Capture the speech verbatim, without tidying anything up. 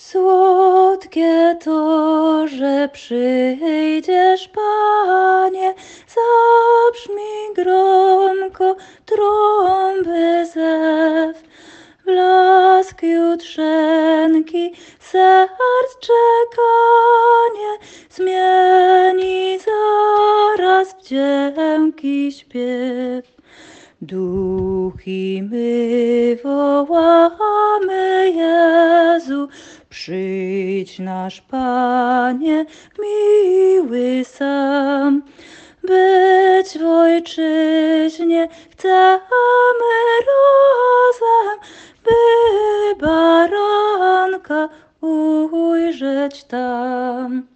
Słodkie to, że przyjdziesz, Panie, zabrzmi gromko trąby zew. Blask jutrzenki serc czekanie zmieni zaraz w dzięki śpiew. Duch i my wołamy, Jezu, przyjdź nasz Panie, miły sam. Być w ojczyźnie chcemy razem, by baranka ujrzeć tam.